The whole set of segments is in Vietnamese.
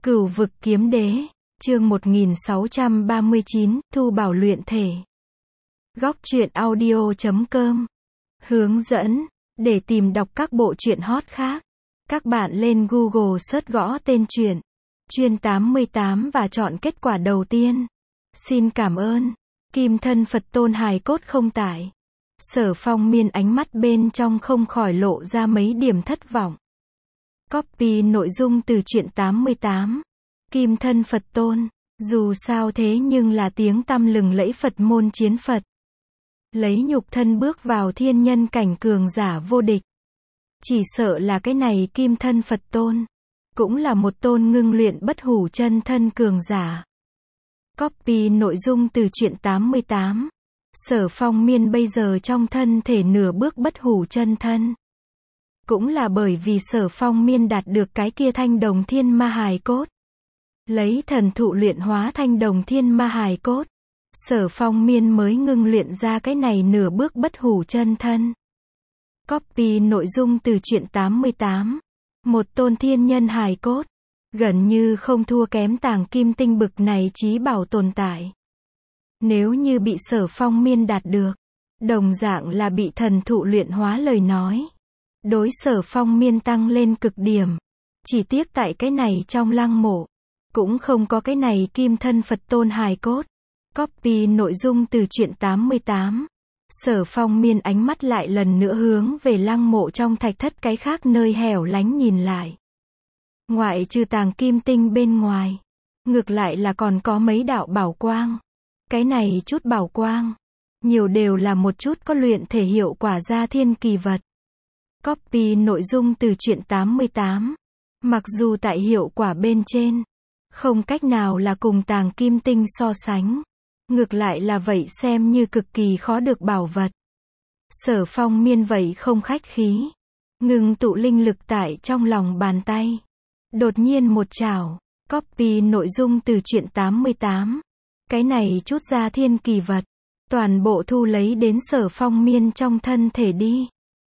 Cửu vực kiếm đế, chương 1639, Thu Bảo luyện thể. Góc truyện audio.com. Hướng dẫn, để tìm đọc các bộ truyện hot khác, các bạn lên Google search gõ tên truyện, Chuyên 88 và chọn kết quả đầu tiên. Xin cảm ơn. Kim thân Phật tôn hài cốt không tải. Sở Phong Miên ánh mắt bên trong không khỏi lộ ra mấy điểm thất vọng. Copy nội dung từ truyện 88. Kim thân Phật tôn, dù sao thế nhưng là tiếng tăm lừng lẫy Phật môn chiến Phật. Lấy nhục thân bước vào thiên nhân cảnh cường giả vô địch. Chỉ sợ là cái này kim thân Phật tôn, cũng là một tôn ngưng luyện bất hủ chân thân cường giả. Copy nội dung từ truyện 88. Sở Phong Miên bây giờ trong thân thể nửa bước bất hủ chân thân. Cũng là bởi vì Sở Phong Miên đạt được cái kia thanh đồng thiên ma hài cốt. Lấy thần thụ luyện hóa thanh đồng thiên ma hài cốt, Sở Phong Miên mới ngưng luyện ra cái này nửa bước bất hủ chân thân. Copy nội dung từ truyện 88. Một tôn thiên nhân hài cốt, gần như không thua kém tàng kim tinh bực này chí bảo tồn tại. Nếu như bị Sở Phong Miên đạt được, đồng dạng là bị thần thụ luyện hóa lời nói, đối Sở Phong Miên tăng lên cực điểm. Chỉ tiếc tại cái này trong lăng mộ, cũng không có cái này kim thân Phật tôn hài cốt. Copy nội dung từ truyện 88. Sở Phong Miên ánh mắt lại lần nữa hướng về lăng mộ trong thạch thất cái khác nơi hẻo lánh nhìn lại. Ngoại trừ tàng kim tinh bên ngoài, ngược lại là còn có mấy đạo bảo quang. Cái này chút bảo quang, nhiều đều là một chút có luyện thể hiệu quả gia thiên kỳ vật. Copy nội dung từ truyện 88. Mặc dù tại hiệu quả bên trên, không cách nào là cùng tàng kim tinh so sánh, ngược lại là vậy xem như cực kỳ khó được bảo vật. Sở Phong Miên vậy không khách khí, ngừng tụ linh lực tại trong lòng bàn tay. Đột nhiên một chảo, copy nội dung từ truyện 88. Cái này chút ra thiên kỳ vật, toàn bộ thu lấy đến Sở Phong Miên trong thân thể đi.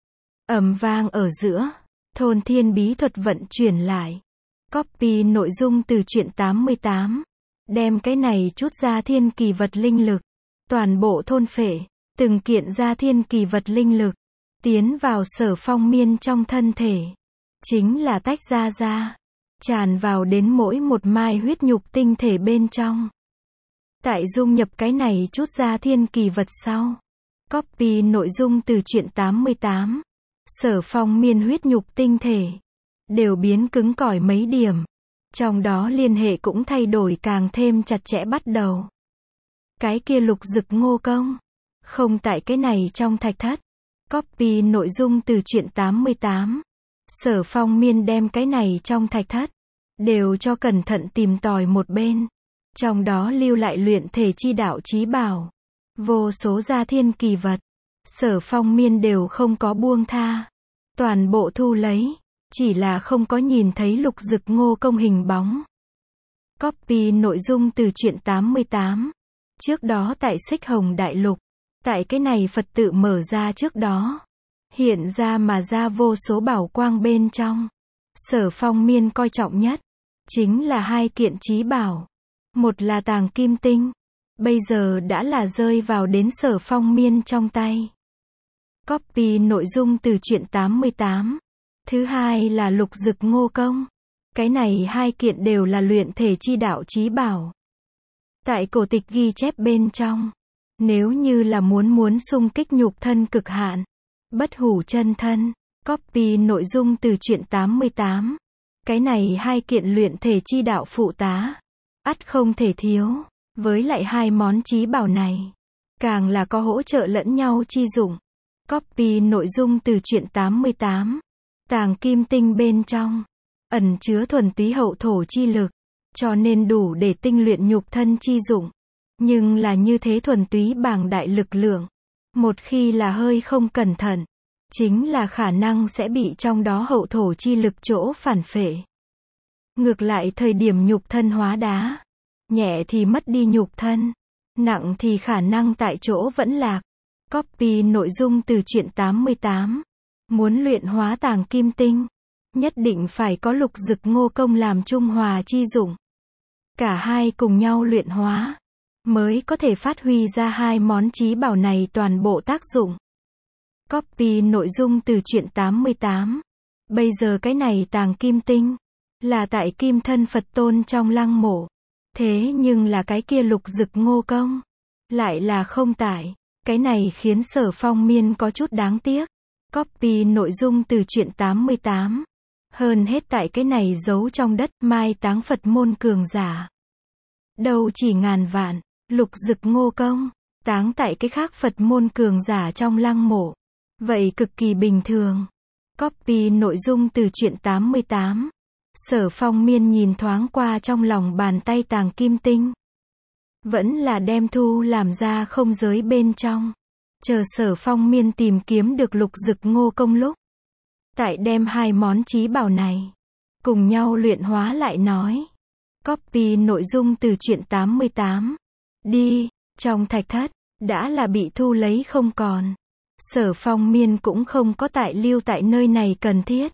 Ầm vang ở giữa, thôn thiên bí thuật vận chuyển lại. Copy nội dung từ truyện 88. Đem cái này chút ra thiên kỳ vật linh lực, toàn bộ thôn phệ, từng kiện ra thiên kỳ vật linh lực, tiến vào Sở Phong Miên trong thân thể. Chính là tách ra, tràn vào đến mỗi một mai huyết nhục tinh thể bên trong. Tại dung nhập cái này chút ra thiên kỳ vật sau. Copy nội dung từ truyện 88. Sở Phong Miên huyết nhục tinh thể đều biến cứng cỏi mấy điểm. Trong đó liên hệ cũng thay đổi càng thêm chặt chẽ bắt đầu. Cái kia lục dực ngô công, không tại cái này trong thạch thất. Copy nội dung từ truyện 88. Sở Phong Miên đem cái này trong thạch thất đều cho cẩn thận tìm tòi một bên. Trong đó lưu lại luyện thể chi đạo chí bảo, vô số gia thiên kỳ vật, Sở Phong Miên đều không có buông tha, toàn bộ thu lấy, chỉ là không có nhìn thấy lục dực ngô công hình bóng. Copy nội dung từ truyện 88. Trước đó tại Xích Hồng Đại Lục, tại cái này Phật tự mở ra trước đó, hiện ra mà ra vô số bảo quang bên trong. Sở Phong Miên coi trọng nhất, chính là hai kiện chí bảo. Một là tàng kim tinh, bây giờ đã là rơi vào đến Sở Phong Miên trong tay. Copy nội dung từ truyện 88. Thứ hai là lục dực ngô công. Cái này hai kiện đều là luyện thể chi đạo chí bảo. Tại cổ tịch ghi chép bên trong, nếu như là muốn xung kích nhục thân cực hạn, bất hủ chân thân, copy nội dung từ truyện 88. Cái này hai kiện luyện thể chi đạo phụ tá, ắt không thể thiếu. Với lại hai món chí bảo này, càng là có hỗ trợ lẫn nhau chi dụng. Copy nội dung từ truyện 88. Tàng kim tinh bên trong, ẩn chứa thuần túy hậu thổ chi lực, cho nên đủ để tinh luyện nhục thân chi dụng. Nhưng là như thế thuần túy bàng đại lực lượng, một khi là hơi không cẩn thận, chính là khả năng sẽ bị trong đó hậu thổ chi lực chỗ phản phệ. Ngược lại thời điểm nhục thân hóa đá, nhẹ thì mất đi nhục thân, nặng thì khả năng tại chỗ vẫn lạc. Copy nội dung từ truyện 88. Muốn luyện hóa tàng kim tinh, nhất định phải có Lục Dực Ngô công làm trung hòa chi dụng. Cả hai cùng nhau luyện hóa, mới có thể phát huy ra hai món chí bảo này toàn bộ tác dụng. Copy nội dung từ truyện 88. Bây giờ cái này tàng kim tinh, là tại kim thân Phật tôn trong lăng mộ. Thế nhưng là cái kia Lục Dực Ngô công, lại là không tại. Cái này khiến Sở Phong Miên có chút đáng tiếc. Copy nội dung từ truyện 88. Hơn hết tại cái này giấu trong đất mai táng Phật môn cường giả. Đâu chỉ ngàn vạn, Lục Dực Ngô công, táng tại cái khác Phật môn cường giả trong lăng mộ. Vậy cực kỳ bình thường. Copy nội dung từ truyện 88. Sở Phong Miên nhìn thoáng qua trong lòng bàn tay tàng kim tinh. Vẫn là đem thu làm ra không giới bên trong. Chờ Sở Phong Miên tìm kiếm được Lục Dực Ngô công lúc, tại đem hai món chí bảo này cùng nhau luyện hóa lại nói. Copy nội dung từ truyện 88. Đi, trong thạch thất, đã là bị thu lấy không còn. Sở Phong Miên cũng không có tại lưu tại nơi này cần thiết.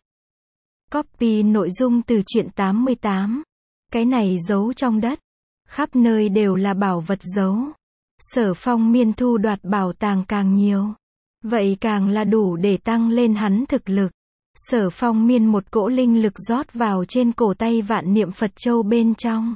Copy nội dung từ truyện 88. Cái này giấu trong đất, khắp nơi đều là bảo vật giấu. Sở Phong Miên thu đoạt bảo tàng càng nhiều, vậy càng là đủ để tăng lên hắn thực lực. Sở Phong Miên một cỗ linh lực rót vào trên cổ tay vạn niệm Phật châu bên trong.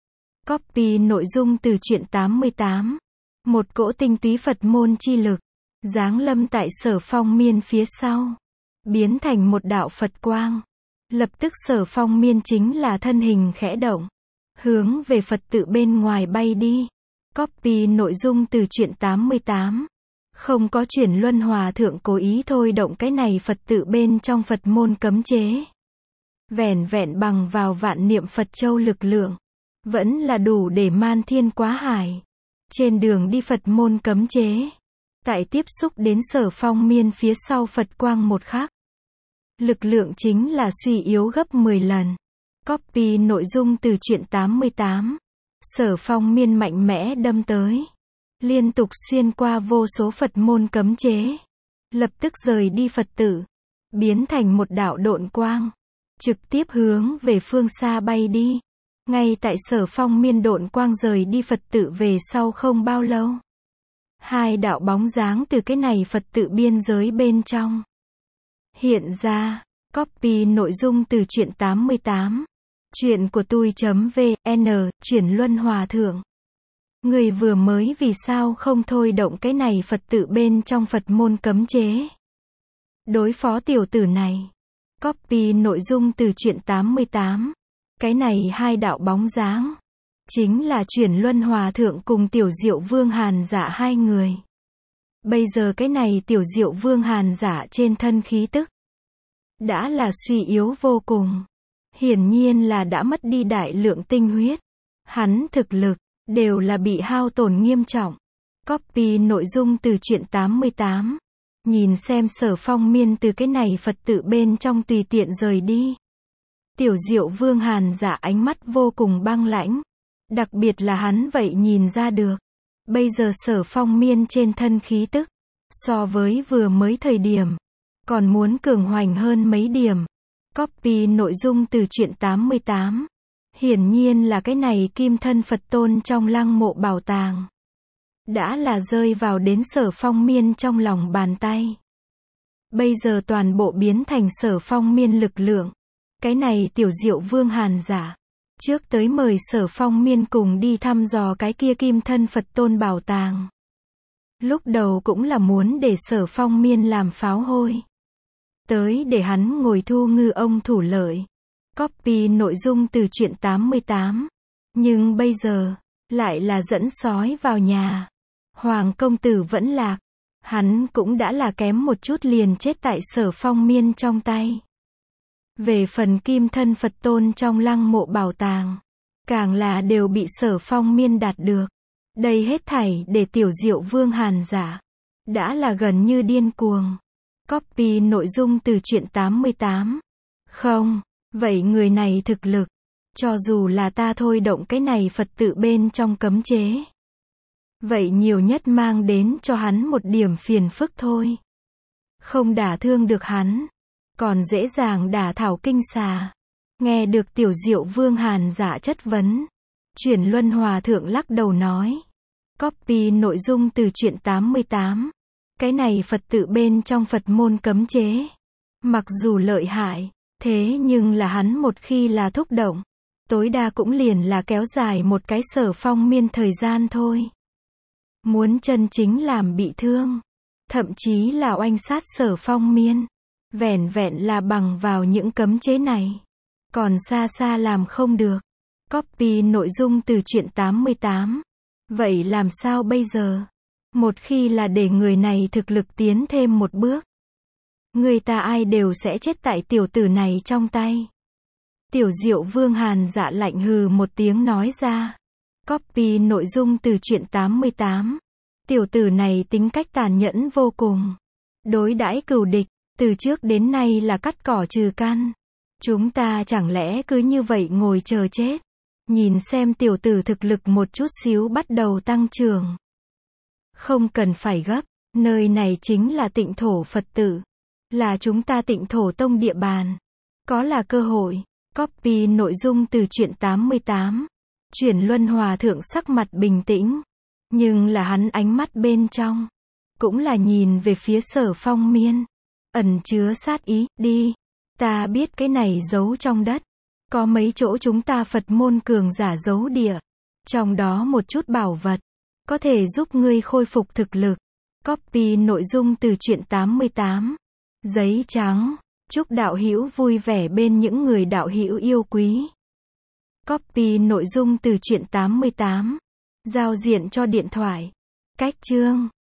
Copy nội dung từ truyện 88. Một cỗ tinh túy Phật môn chi lực giáng lâm tại Sở Phong Miên phía sau, biến thành một đạo Phật quang. Lập tức Sở Phong Miên chính là thân hình khẽ động, hướng về Phật tự bên ngoài bay đi. Copy nội dung từ truyện 88. Không có chuyển luân hòa thượng cố ý thôi động cái này Phật tự bên trong Phật môn cấm chế. Vẻn vẹn bằng vào vạn niệm Phật châu lực lượng, vẫn là đủ để man thiên quá hải. Trên đường đi Phật môn cấm chế, tại tiếp xúc đến Sở Phong Miên phía sau Phật quang một khắc, lực lượng chính là suy yếu gấp 10 lần. Copy nội dung từ truyện 88. Sở Phong Miên mạnh mẽ đâm tới, liên tục xuyên qua vô số Phật môn cấm chế, lập tức rời đi Phật tử, biến thành một đạo độn quang, trực tiếp hướng về phương xa bay đi. Ngay tại Sở Phong Miên độn quang rời đi Phật tự về sau không bao lâu, hai đạo bóng dáng từ cái này Phật tự biên giới bên trong hiện ra. Copy nội dung từ truyện 88. Chuyện của tui.vn, chuyển luân hòa thượng. Người vừa mới vì sao không thôi động cái này Phật tự bên trong Phật môn cấm chế, đối phó tiểu tử này. Copy nội dung từ truyện 88. Cái này hai đạo bóng dáng, chính là chuyển luân hòa thượng cùng tiểu Diệu Vương Hàn Giả hai người. Bây giờ cái này tiểu Diệu Vương Hàn Giả trên thân khí tức, đã là suy yếu vô cùng. Hiển nhiên là đã mất đi đại lượng tinh huyết. Hắn thực lực, đều là bị hao tổn nghiêm trọng. Copy nội dung từ truyện 88. Nhìn xem Sở Phong Miên từ cái này Phật tự bên trong tùy tiện rời đi. Tiểu Diệu Vương Hàn Giả ánh mắt vô cùng băng lãnh. Đặc biệt là hắn vậy nhìn ra được. Bây giờ Sở Phong Miên trên thân khí tức, so với vừa mới thời điểm, còn muốn cường hoành hơn mấy điểm. Copy nội dung từ truyện 88. Hiển nhiên là cái này kim thân Phật tôn trong lăng mộ bảo tàng, đã là rơi vào đến Sở Phong Miên trong lòng bàn tay. Bây giờ toàn bộ biến thành Sở Phong Miên lực lượng. Cái này tiểu Diệu Vương Hàn Giả, trước tới mời Sở Phong Miên cùng đi thăm dò cái kia kim thân Phật tôn bảo tàng. Lúc đầu cũng là muốn để Sở Phong Miên làm pháo hôi, tới để hắn ngồi thu ngư ông thủ lợi. Copy nội dung từ truyện 88. Nhưng bây giờ, lại là dẫn sói vào nhà. Hoàng công tử vẫn lạc. Hắn cũng đã là kém một chút liền chết tại Sở Phong Miên trong tay. Về phần kim thân Phật tôn trong lăng mộ bảo tàng, càng là đều bị Sở Phong Miên đạt được. Đây hết thảy để tiểu Diệu Vương Hàn Giả, đã là gần như điên cuồng. Copy nội dung từ truyện 88. Không, vậy người này thực lực, cho dù là ta thôi động cái này Phật tự bên trong cấm chế, vậy nhiều nhất mang đến cho hắn một điểm phiền phức thôi. Không đả thương được hắn. còn dễ dàng đả thảo kinh xà. Nghe được Tiểu Diệu Vương Hàn Dạ chất vấn, Chuyển Luân Hòa Thượng lắc đầu nói. Copy nội dung từ truyện 88. Cái này Phật tự bên trong Phật môn cấm chế. Mặc dù lợi hại, thế nhưng là hắn một khi là thúc động, tối đa cũng liền là kéo dài một cái Sở Phong Miên thời gian thôi. Muốn chân chính làm bị thương, thậm chí là oanh sát Sở Phong Miên, vẻn vẹn là bằng vào những cấm chế này, còn xa xa làm không được. Copy nội dung từ truyện 88. Vậy làm sao bây giờ? Một khi là để người này thực lực tiến thêm một bước, người ta ai đều sẽ chết tại tiểu tử này trong tay. Tiểu Diệu Vương Hàn Dạ lạnh hừ một tiếng nói ra. Copy nội dung từ truyện 88. Tiểu tử này tính cách tàn nhẫn vô cùng. Đối đãi cừu địch, từ trước đến nay là cắt cỏ trừ căn. Chúng ta chẳng lẽ cứ như vậy ngồi chờ chết? Nhìn xem tiểu tử thực lực một chút xíu bắt đầu tăng trưởng. Không cần phải gấp, nơi này chính là Tịnh thổ Phật tử, là chúng ta Tịnh thổ tông địa bàn. Có là cơ hội. Copy nội dung từ truyện 88. Chuyển Luân Hòa Thượng sắc mặt bình tĩnh, nhưng là hắn ánh mắt bên trong cũng là nhìn về phía Sở Phong Miên, ẩn chứa sát ý. Đi, ta biết cái này giấu trong đất, có mấy chỗ chúng ta Phật môn cường giả giấu địa, trong đó một chút bảo vật có thể giúp ngươi khôi phục thực lực. Copy nội dung từ truyện 88. Giấy trắng. Chúc đạo hữu vui vẻ bên những người đạo hữu yêu quý. Copy nội dung từ truyện 88. Giao diện cho điện thoại. Cách chương